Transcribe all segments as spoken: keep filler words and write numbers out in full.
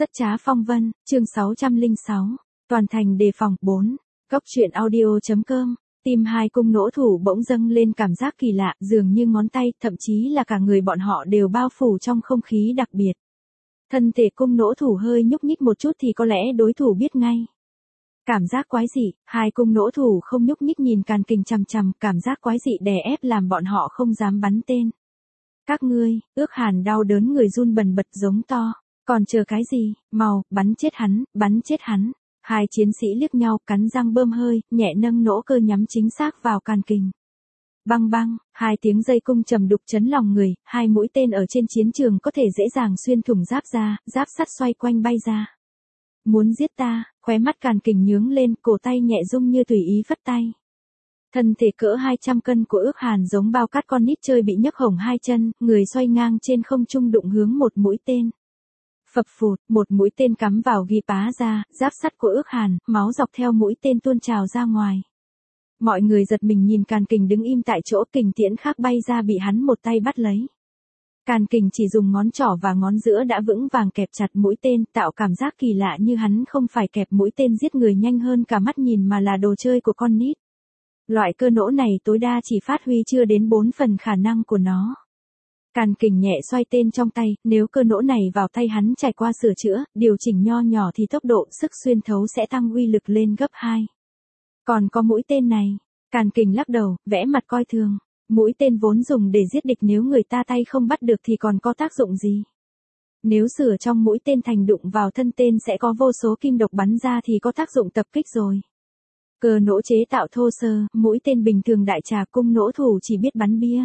Rất trá phong vân, chương sáu trăm lẻ sáu, toàn thành đề phòng, bốn, góc truyện audio.com, tim hai cung nỗ thủ bỗng dâng lên cảm giác kỳ lạ, dường như ngón tay, thậm chí là cả người bọn họ đều bao phủ trong không khí đặc biệt. Thân thể cung nỗ thủ hơi nhúc nhích một chút thì có lẽ đối thủ biết ngay. Cảm giác quái dị, hai cung nỗ thủ không nhúc nhích nhìn Càn Kình chằm chằm, cảm giác quái dị đè ép làm bọn họ không dám bắn tên. Các ngươi, Ước Hàn đau đớn người run bần bật giống to. Còn chờ cái gì, mau, bắn chết hắn, bắn chết hắn. Hai chiến sĩ liếc nhau, cắn răng bơm hơi, nhẹ nâng nỗ cơ nhắm chính xác vào Càn Kình. Băng băng, hai tiếng dây cung trầm đục chấn lòng người, hai mũi tên ở trên chiến trường có thể dễ dàng xuyên thủng giáp ra, giáp sắt xoay quanh bay ra. Muốn giết ta, khóe mắt Càn Kình nhướng lên, cổ tay nhẹ rung như tùy ý phất tay. Thân thể cỡ hai trăm cân của Ước Hàn giống bao cát con nít chơi bị nhấc hổng hai chân, người xoay ngang trên không trung đụng hướng một mũi tên. Phập phụt, một mũi tên cắm vào ghi pá ra, giáp sắt của Ước Hàn, máu dọc theo mũi tên tuôn trào ra ngoài. Mọi người giật mình nhìn Càn Kình đứng im tại chỗ, kình tiễn khác bay ra bị hắn một tay bắt lấy. Càn Kình chỉ dùng ngón trỏ và ngón giữa đã vững vàng kẹp chặt mũi tên, tạo cảm giác kỳ lạ như hắn không phải kẹp mũi tên giết người nhanh hơn cả mắt nhìn mà là đồ chơi của con nít. Loại cơ nỗ này tối đa chỉ phát huy chưa đến bốn phần khả năng của nó. Càn Kình nhẹ xoay tên trong tay, nếu cơ nỗ này vào tay hắn trải qua sửa chữa, điều chỉnh nho nhỏ thì tốc độ sức xuyên thấu sẽ tăng uy lực lên gấp hai. Còn có mũi tên này, Càn Kình lắc đầu, vẽ mặt coi thường. Mũi tên vốn dùng để giết địch, nếu người ta tay không bắt được thì còn có tác dụng gì? Nếu sửa trong mũi tên thành đụng vào thân tên sẽ có vô số kim độc bắn ra thì có tác dụng tập kích rồi. Cơ nỗ chế tạo thô sơ, mũi tên bình thường đại trà, cung nỗ thủ chỉ biết bắn bia.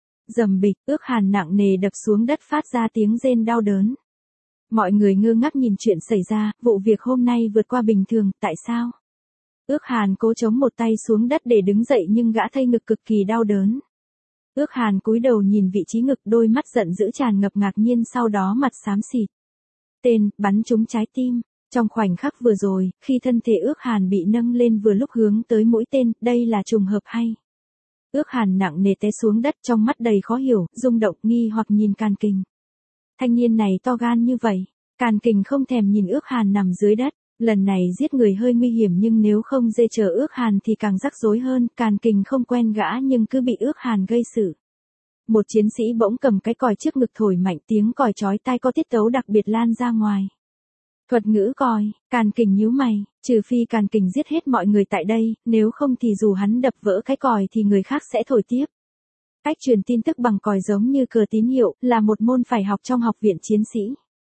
Rầm bịch, Ước Hàn nặng nề đập xuống đất phát ra tiếng rên đau đớn. Mọi người ngơ ngác nhìn chuyện xảy ra, vụ việc hôm nay vượt qua bình thường, tại sao? Ước Hàn cố chống một tay xuống đất để đứng dậy nhưng gã thây ngực cực kỳ đau đớn. Ước Hàn cúi đầu nhìn vị trí ngực, đôi mắt giận dữ tràn ngập ngạc nhiên, sau đó mặt xám xịt. Tên, bắn trúng trái tim. Trong khoảnh khắc vừa rồi, khi thân thể Ước Hàn bị nâng lên vừa lúc hướng tới mũi tên, đây là trùng hợp hay? Ước Hàn nặng nề té xuống đất, trong mắt đầy khó hiểu, rung động, nghi hoặc nhìn Càn Kình. Thanh niên này to gan như vậy. Càn Kình không thèm nhìn Ước Hàn nằm dưới đất. Lần này giết người hơi nguy hiểm nhưng nếu không dê chờ Ước Hàn thì càng rắc rối hơn. Càn Kình không quen gã nhưng cứ bị Ước Hàn gây sự. Một chiến sĩ bỗng cầm cái còi trước ngực thổi mạnh, tiếng còi chói tai có tiết tấu đặc biệt lan ra ngoài. Thuật ngữ còi, Càn Kình nhíu mày, trừ phi Càn Kình giết hết mọi người tại đây, nếu không thì dù hắn đập vỡ cái còi thì người khác sẽ thổi tiếp. Cách truyền tin tức bằng còi giống như cờ tín hiệu, là một môn phải học trong học viện chiến sĩ.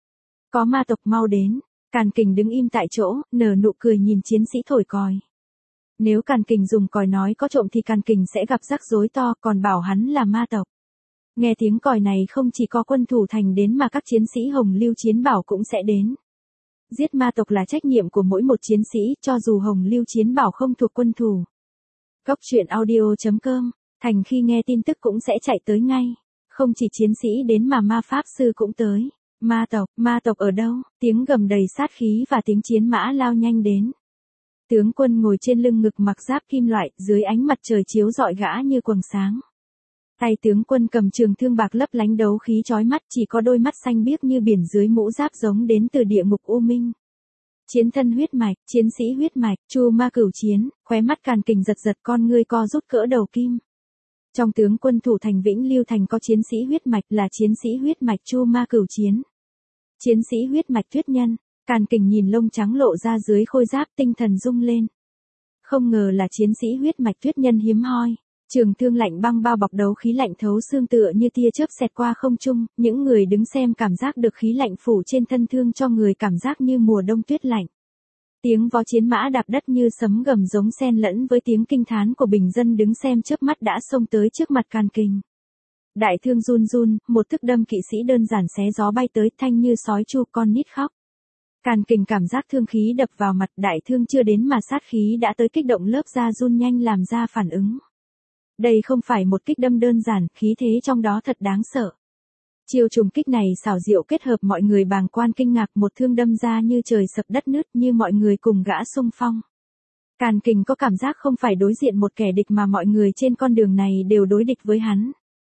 Có ma tộc mau đến. Càn Kình đứng im tại chỗ, nở nụ cười nhìn chiến sĩ thổi còi. Nếu Càn Kình dùng còi nói có trộm thì Càn Kình sẽ gặp rắc rối to, còn bảo hắn là ma tộc. Nghe tiếng còi này không chỉ có quân thủ thành đến mà các chiến sĩ Hồng Lưu Chiến Bảo cũng sẽ đến. Giết ma tộc là trách nhiệm của mỗi một chiến sĩ, cho dù Hồng Lưu Chiến Bảo không thuộc quân thủ. Góc truyện audio.com, thành khi nghe tin tức cũng sẽ chạy tới ngay. Không chỉ chiến sĩ đến mà ma pháp sư cũng tới. Ma tộc, ma tộc ở đâu? Tiếng gầm đầy sát khí và tiếng chiến mã lao nhanh đến. Tướng quân ngồi trên lưng ngực mặc giáp kim loại, dưới ánh mặt trời chiếu rọi gã như quầng sáng. Tay tướng quân cầm trường thương bạc lấp lánh đấu khí chói mắt, chỉ có đôi mắt xanh biếc như biển dưới mũ giáp giống đến từ địa ngục u minh. Chiến thân huyết mạch, chiến sĩ huyết mạch, Chu Ma Cửu Chiến, khóe mắt Càn Kình giật giật, con ngươi co rút cỡ đầu kim. Trong tướng quân thủ thành Vĩnh Lưu Thành có chiến sĩ huyết mạch, là chiến sĩ huyết mạch Chu Ma Cửu Chiến. Chiến sĩ huyết mạch Tuyết Nhân. Càn Kình nhìn lông trắng lộ ra dưới khôi giáp, tinh thần rung lên. Không ngờ là chiến sĩ huyết mạch Tuyết Nhân hiếm hoi. Trường thương lạnh băng bao bọc đấu khí lạnh thấu xương tựa như tia chớp xẹt qua không trung, những người đứng xem cảm giác được khí lạnh phủ trên thân thương cho người cảm giác như mùa đông tuyết lạnh. Tiếng vó chiến mã đạp đất như sấm gầm giống xen lẫn với tiếng kinh thán của bình dân đứng xem chớp mắt đã xông tới trước mặt Càn Kình. Đại thương run run, một thức đâm kỵ sĩ đơn giản xé gió bay tới, thanh như sói chu, con nít khóc. Càn Kình cảm giác thương khí đập vào mặt, đại thương chưa đến mà sát khí đã tới, kích động lớp da run nhanh làm ra phản ứng. Đây không phải một kích đâm đơn giản, khí thế trong đó thật đáng sợ. Chiêu trùng kích này xảo diệu kết hợp, mọi người bàng quan kinh ngạc, một thương đâm ra như trời sập đất nứt, như mọi người cùng gã xung phong. Càn Kình có cảm giác không phải đối diện một kẻ địch mà mọi người trên con đường này đều đối địch với hắn.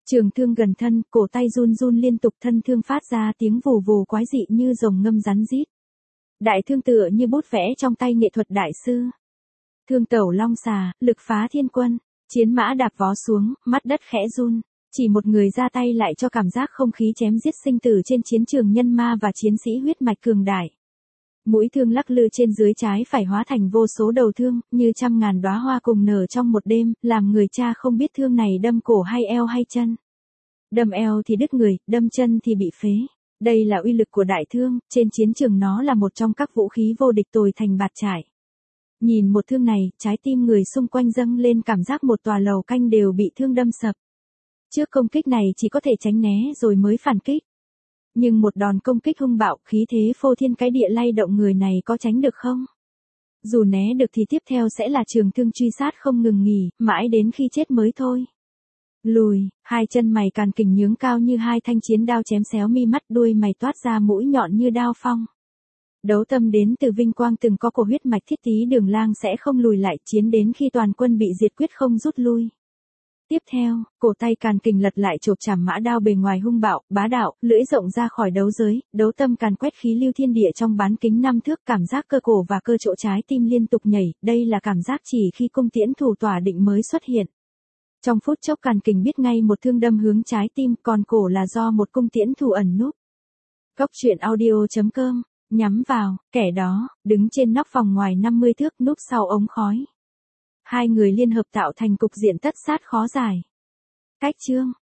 Trường thương gần thân, cổ tay run run liên tục, thân thương phát ra tiếng vù vù quái dị như rồng ngâm rắn rít. Đại thương tựa như bút vẽ trong tay nghệ thuật đại sư. Thương tẩu long xà, lực phá thiên quân, chiến mã đạp vó xuống, mắt đất khẽ run. Chỉ một người ra tay lại cho cảm giác không khí chém giết sinh tử trên chiến trường nhân ma và chiến sĩ huyết mạch cường đại. Mũi thương lắc lư trên dưới trái phải hóa thành vô số đầu thương, như trăm ngàn đóa hoa cùng nở trong một đêm, làm người cha không biết thương này đâm cổ hay eo hay chân. Đâm eo thì đứt người, đâm chân thì bị phế. Đây là uy lực của đại thương, trên chiến trường nó là một trong các vũ khí vô địch tồi thành bạt trải. Nhìn một thương này, trái tim người xung quanh dâng lên cảm giác một tòa lầu canh đều bị thương đâm sập. Trước công kích này chỉ có thể tránh né rồi mới phản kích. Nhưng một đòn công kích hung bạo, khí thế phô thiên cái địa lay động người này có tránh được không? Dù né được thì tiếp theo sẽ là trường thương truy sát không ngừng nghỉ, mãi đến khi chết mới thôi. Lùi, hai chân mày càn kình nhướng cao như hai thanh chiến đao chém xéo mi mắt, đuôi mày toát ra mũi nhọn như đao phong. Đấu tâm đến từ vinh quang từng có cổ huyết mạch Thiết Tý Đường Lang sẽ không lùi lại, chiến đến khi toàn quân bị diệt quyết không rút lui. Tiếp theo, cổ tay càn kình lật lại chộp chảm mã đao bề ngoài hung bạo, bá đạo, lưỡi rộng ra khỏi đấu giới, đấu tâm càn quét khí lưu thiên địa trong bán kính năm thước, cảm giác cơ cổ và cơ chỗ trái tim liên tục nhảy, đây là cảm giác chỉ khi cung tiễn thủ tỏa định mới xuất hiện. Trong phút chốc càn kình biết ngay một thương đâm hướng trái tim, còn cổ là do một cung tiễn thủ ẩn núp. Cốc truyện audio chấm com, nhắm vào, kẻ đó, đứng trên nóc phòng ngoài năm mươi thước núp sau ống khói. Hai người liên hợp tạo thành cục diện tất sát khó giải. Cách chương